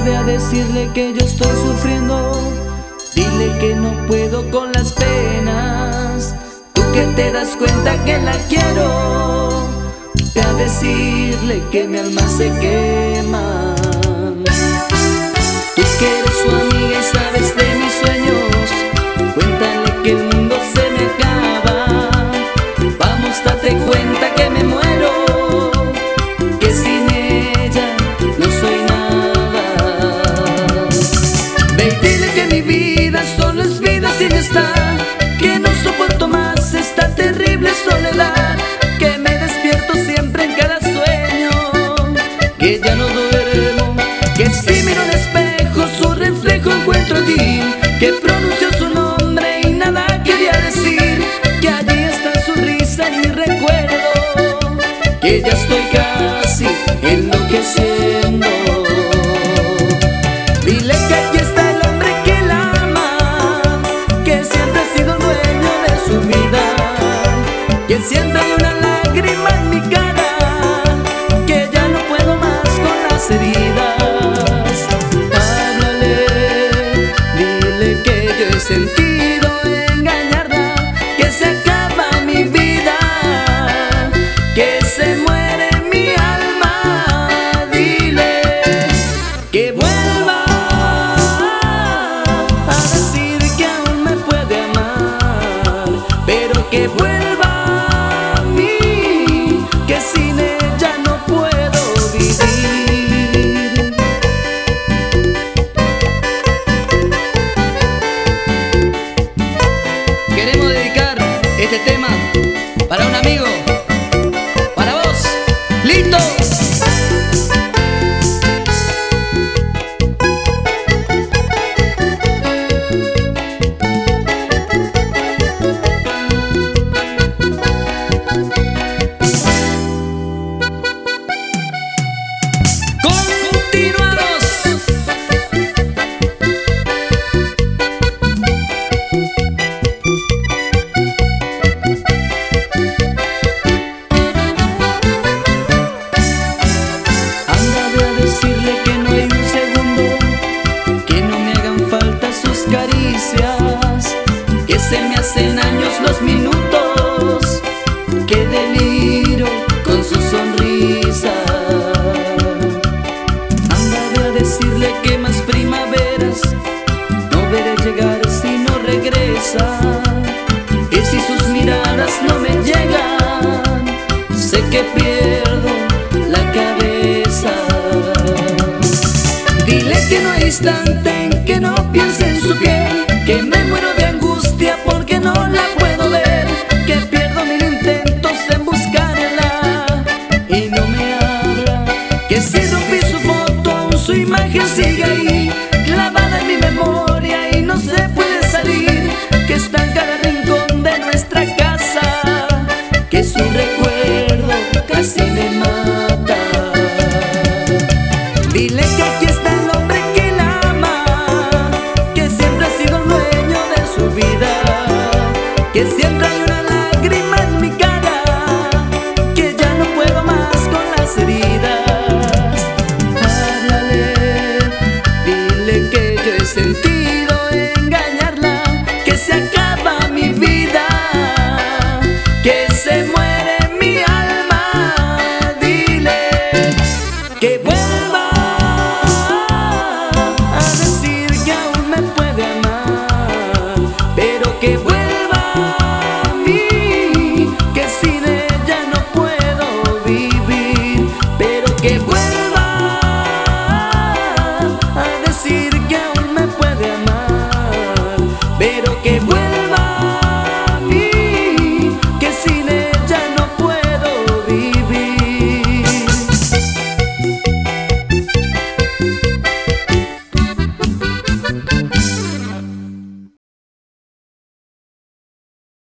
ve a decirle que yo estoy sufriendo. Dile que no puedo con las penas. Tú que te das cuenta que la quiero, ve a decirle que mi alma se quema. Tú que eres su amiga y sabes de mis sueños, cuéntale que el mundo se me acaba. Vamos, date cuenta que me muero, que sin ella no soy nada. Ve y dile que mi vida solo es vida sin estar, que no soporto más esta terrible soledad, que me despierto siempre en cada sueño, que ya no duermo, que si miro al espejo su reflejo encuentro allí, que pronuncio su nombre y nada quería decir, que allí está su risa y mi recuerdo, que ya estoy casi enloqueciendo. Dile que aquí está el hombre que la ama, que siempre ha sido dueño de su vida, que siempre hay una lágrima en mi cara, que ya no puedo más con las heridas. Háblale, dile que yo he sentido engañarla, que se acaba mi vida, que se muere mi alma. Dile que vuelva a decir que aún me puede amar, pero que vuelva a mí, que sin ella no puedo vivir. Queremos dedicar este tema para un amigo, para vos, Lito. Continuamos. Anda, ve a decirle que no hay un segundo, que no me hagan falta sus caricias, que se me hacen años los minutos, que deliro con su sonrisa. Anda, ve a decirle que más primaveras no veré llegar si no regresa, y si sus miradas no me llegan, sé que pierdo la cabeza. Dile que no hay instante en que no piense en su piel, que me muero de angustia porque no la puedo ver, que pierdo mil intentos en buscarla y no me habla, que si rompí su foto aún su imagen sigue ahí, clavada en mi memoria y no se puede salir, que está en cada rincón de nuestra casa, que su recuerdo casi me mata. Dile que aquí está el hombre que la ama, que siempre ha sido el dueño de su vida, que siempre hay